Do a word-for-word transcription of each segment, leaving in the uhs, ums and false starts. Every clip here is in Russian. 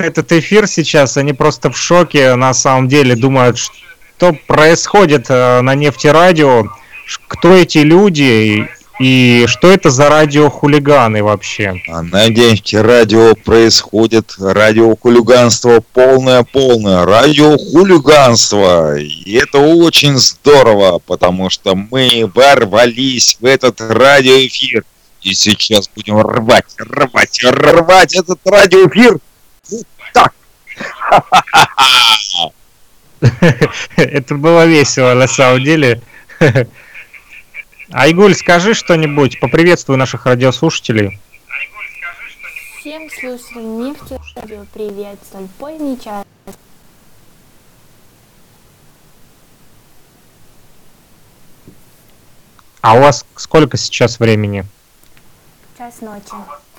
этот эфир сейчас, они просто в шоке, на самом деле, думают, что происходит э, на нефтерадио, ш- кто эти люди и что это за радиохулиганы вообще. А на нефтерадио происходит радиохулиганство полное-полное. Радиохулиганство. И это очень здорово, потому что мы ворвались в этот радиоэфир. И сейчас будем рвать, рвать, рвать этот радиоэфир. Вот так. Это было весело, на самом деле. Айгуль, скажи что-нибудь, поприветствуй наших радиослушателей. Всем слушателям Нефти Радио привет, столь поздний час. А у вас сколько сейчас времени? Час ночи.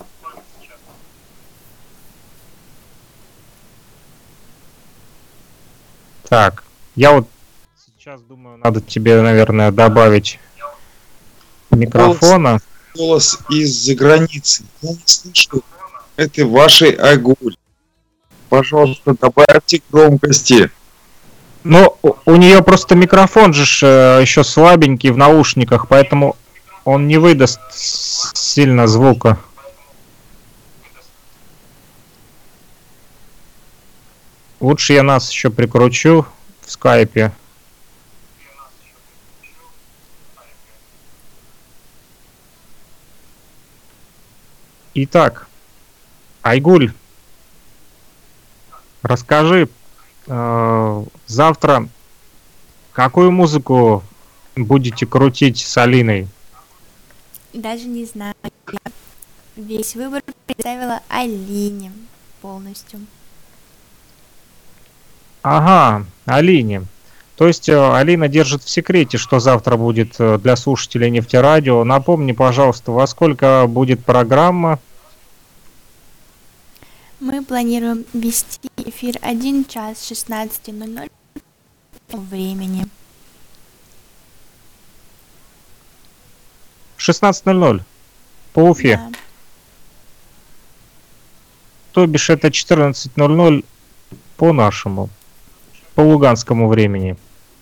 Так, я вот сейчас думаю, надо тебе, наверное, добавить микрофона. Голос из-за границы. Я не слышу. Это вашей Айгуль. Пожалуйста, добавьте громкости. Ну, у, у нее просто микрофон же ж, э, еще слабенький в наушниках, поэтому он не выдаст с- сильно звука. Лучше я нас еще прикручу в скайпе. Итак, Айгуль, расскажи, э, завтра какую музыку будете крутить с Алиной? Даже не знаю. Весь выбор представила Алине полностью. Ага, Алине. То есть э, Алина держит в секрете, что завтра будет э, для слушателей Нефтерадио. Напомни, пожалуйста, во сколько будет программа? Мы планируем вести эфир один час шестнадцать ноль ноль по времени. шестнадцать ноль ноль по Уфе. Да. То бишь это четырнадцать ноль ноль по нашему, по луганскому времени.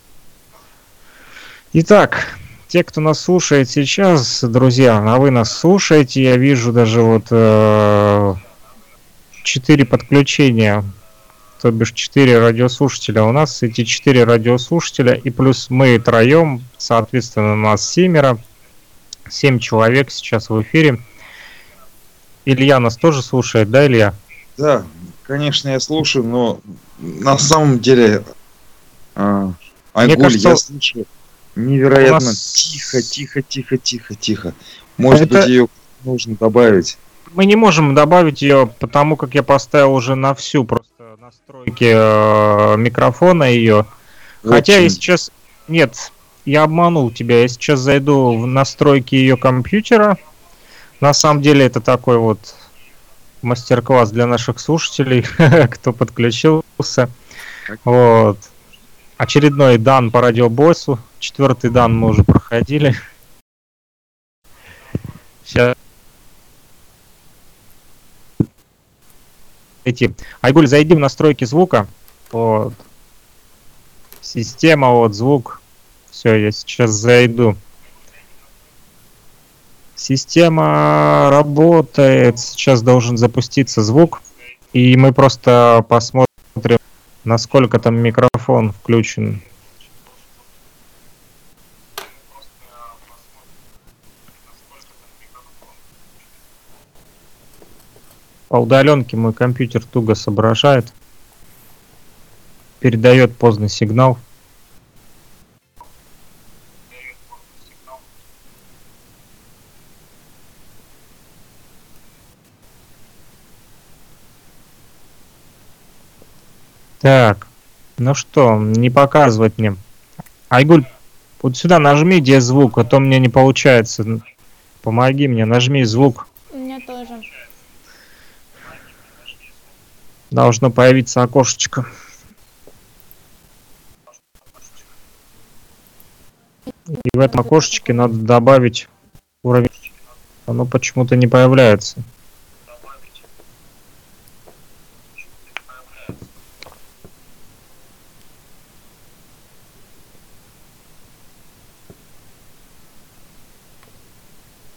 Итак, те, кто нас слушает сейчас, друзья, а вы нас слушаете, я вижу даже вот э, четыре подключения, то бишь четыре радиослушателя. У нас эти четыре радиослушателя и плюс мы троем, соответственно, нас семеро, семь человек сейчас в эфире. Илья нас тоже слушает, да, Илья? Да, конечно, я слушаю, но на самом деле, а, Айгуль, кажется, я слышу невероятно нас- тихо, тихо, тихо, тихо, тихо. Может Это- быть, ее нужно добавить. Мы не можем добавить ее, потому как я поставил уже на всю просто настройки э, микрофона ее. Хотя Очень. я сейчас... Нет, я обманул тебя. Я сейчас зайду в настройки ее компьютера. На самом деле это такой вот мастер-класс для наших слушателей, кто подключился. Вот. Очередной дан по радиобоссу. Четвертый дан мы уже проходили. Сейчас. Эти. Айгуль, зайди в настройки звука. Вот. Система, вот звук. Все, я сейчас зайду. Система работает. Сейчас должен запуститься звук. И мы просто посмотрим, насколько там микрофон включен. По удаленке мой компьютер туго соображает. Передает поздний сигнал. Так, ну что, не показывать мне. Айгуль, вот сюда нажми, где звук, а то мне не получается. Помоги мне, нажми звук. У меня тоже. Должно появиться окошечко. И в этом окошечке надо добавить уровень. Оно почему-то не появляется.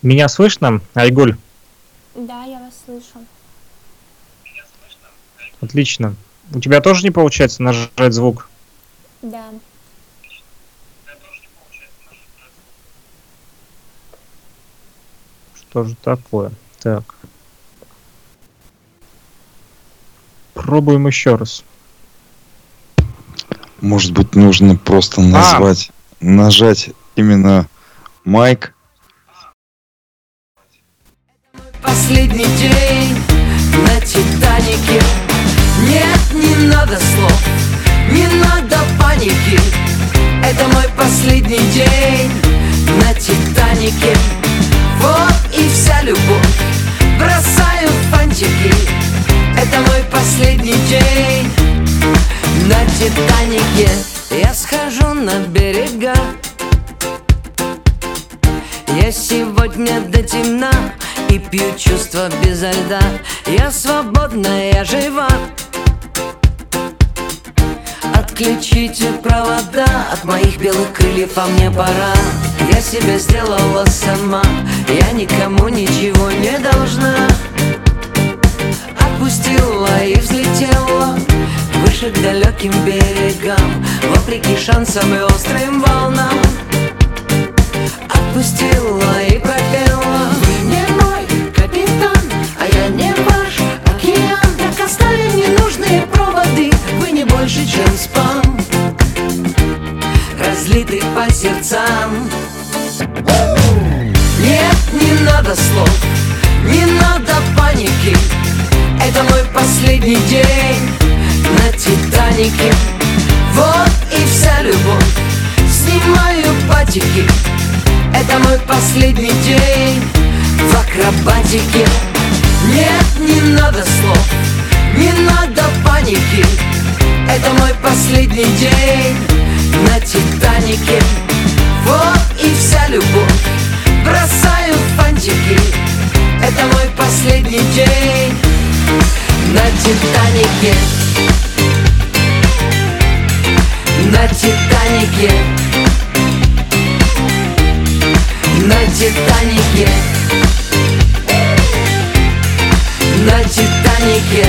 Меня слышно, Айгуль? Да, я вас слышу. Отлично. У тебя тоже не получается нажать звук? Да. Что же такое? Так. Пробуем еще раз. Может быть, нужно просто назвать, а. нажать именно майк. Последний день на Титанике. Нет, не надо слов, не надо паники. Это мой последний день на Титанике. Вот и вся любовь, бросаю фантики. Это мой последний день на Титанике. Я схожу на берега. Я сегодня до темна и пью чувства безо льда. Я свободна, я жива. Отключите провода от моих белых крыльев, а мне пора. Я себя сделала сама, я никому ничего не должна. Отпустила и взлетела выше к далеким берегам, вопреки шансам и острым волнам. Отпустила и пропела: вы не мой капитан, а я не ваш океан. Так оставим ненужные проводы, вы не больше, чем спам, разлитый по сердцам. Нет, не надо слов, не надо паники. Это мой последний день на Титанике. Вот и вся любовь, снимаю патики. Это мой последний день в акробатике. Нет, не надо слов, не надо паники. Это мой последний день на Титанике. Вот и вся любовь, бросаю фантики. Это мой последний день на Титанике. На Титанике. На Титанике. На Титанике.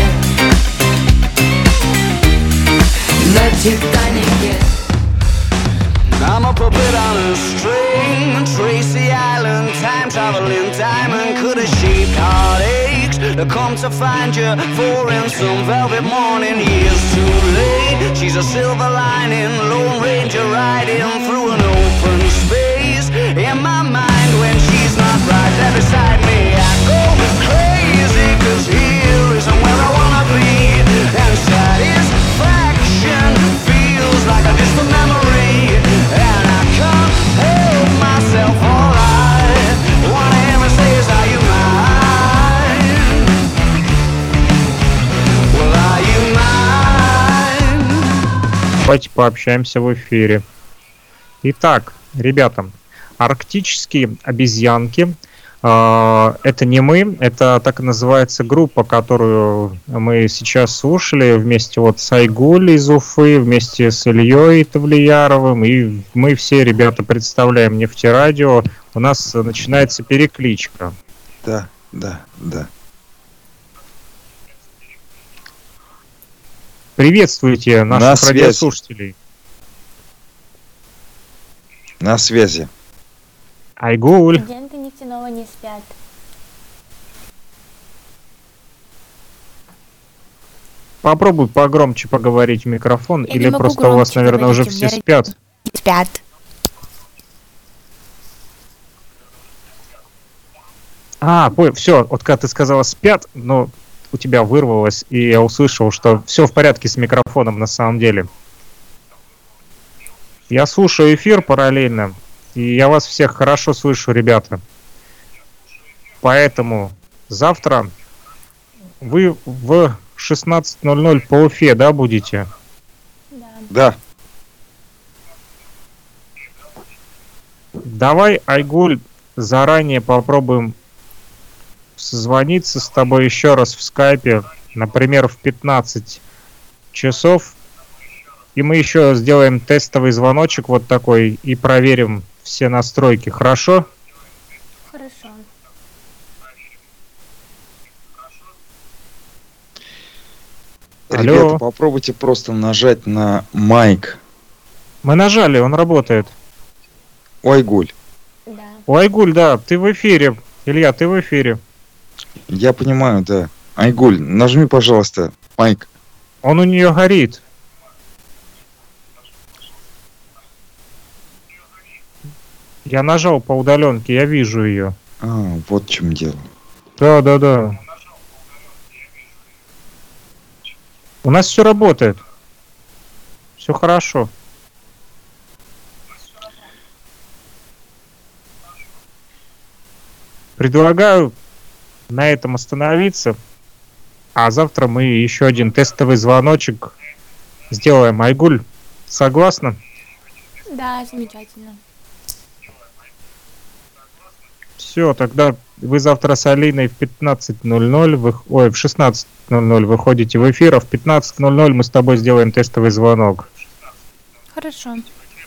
На Титанике. I'm a puppet on a string, Tracy Island, time traveling diamond. Could a sheep heartaches to come to find you for in some velvet morning? Years too late. She's a silver lining, Lone Ranger riding through an open space. In my mind when she's not right there beside me, I go crazy, cause here isn't where I wanna be. And satisfaction feels like a distant memory, and I can't help myself. All I wanna hear me say is, are you mine? Well, are you mine? Давайте пообщаемся в эфире. Итак, ребята, арктические обезьянки. Это не мы, это так и называется группа, которую мы сейчас слушали вместе вот с Айгуль из Уфы, вместе с Ильей Тавлияровым, и мы все, ребята, представляем Нефтерадио. У нас начинается перекличка. Да, да, да. Приветствуйте наших На радиослушателей. На связи. Айгуль. Студенты нефтяного не спят. Попробуй погромче поговорить в микрофон, Я или не могу просто у вас, громче наверное, уже говорить, у все меня спят. Спят. А, все, вот когда ты сказала спят, но у тебя вырвалось, и я услышал, что все в порядке с микрофоном на самом деле. Я слушаю эфир параллельно, и я вас всех хорошо слышу, ребята. Поэтому завтра вы в шестнадцать ноль ноль по Уфе, да, будете? Да. Да. Давай, Айгуль, заранее попробуем созвониться с тобой еще раз в скайпе, например, в пятнадцать часов. И мы еще сделаем тестовый звоночек вот такой и проверим все настройки. Хорошо? Хорошо. Алло. Ребята, попробуйте просто нажать на майк. Мы нажали, он работает. Ой, Гуль, Да. Ой, Айгуль, да, ты в эфире. Илья, ты в эфире. я понимаю, да. Айгуль, нажми, пожалуйста, майк. Он у нее горит. Я нажал по удаленке, я вижу ее. А, вот в чем дело. Да, да, да. У нас все работает. Все хорошо. Предлагаю на этом остановиться. А завтра мы еще один тестовый звоночек сделаем. Айгуль, согласна? Да, замечательно. Все, тогда вы завтра с Алиной в пятнадцать ноль ноль, вы, ой, в шестнадцать ноль ноль выходите в эфир, а в пятнадцать ноль ноль мы с тобой сделаем тестовый звонок. Хорошо.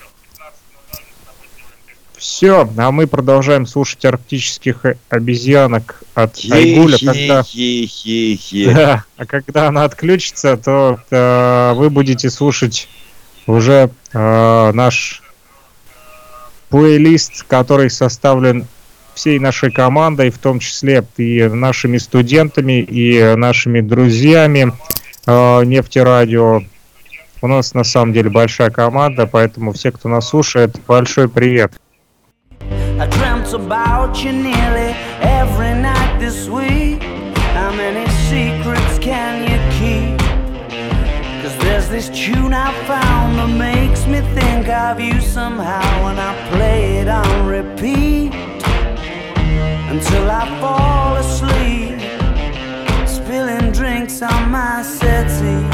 Все, а мы продолжаем слушать арктических обезьянок от Айгуля. Когда... Да, а когда она отключится, то э, вы будете слушать уже э, наш плейлист, который составлен всей нашей командой, в том числе и нашими студентами, и нашими друзьями э, Нефтерадио. У нас на самом деле большая команда, поэтому все, кто нас слушает, большой привет. I dreamt about you nearly every night this week. How many secrets can you keep? Cause there's this tune I found that makes me think of you somehow, and I play it on repeat until I fall asleep, spilling drinks on my settee.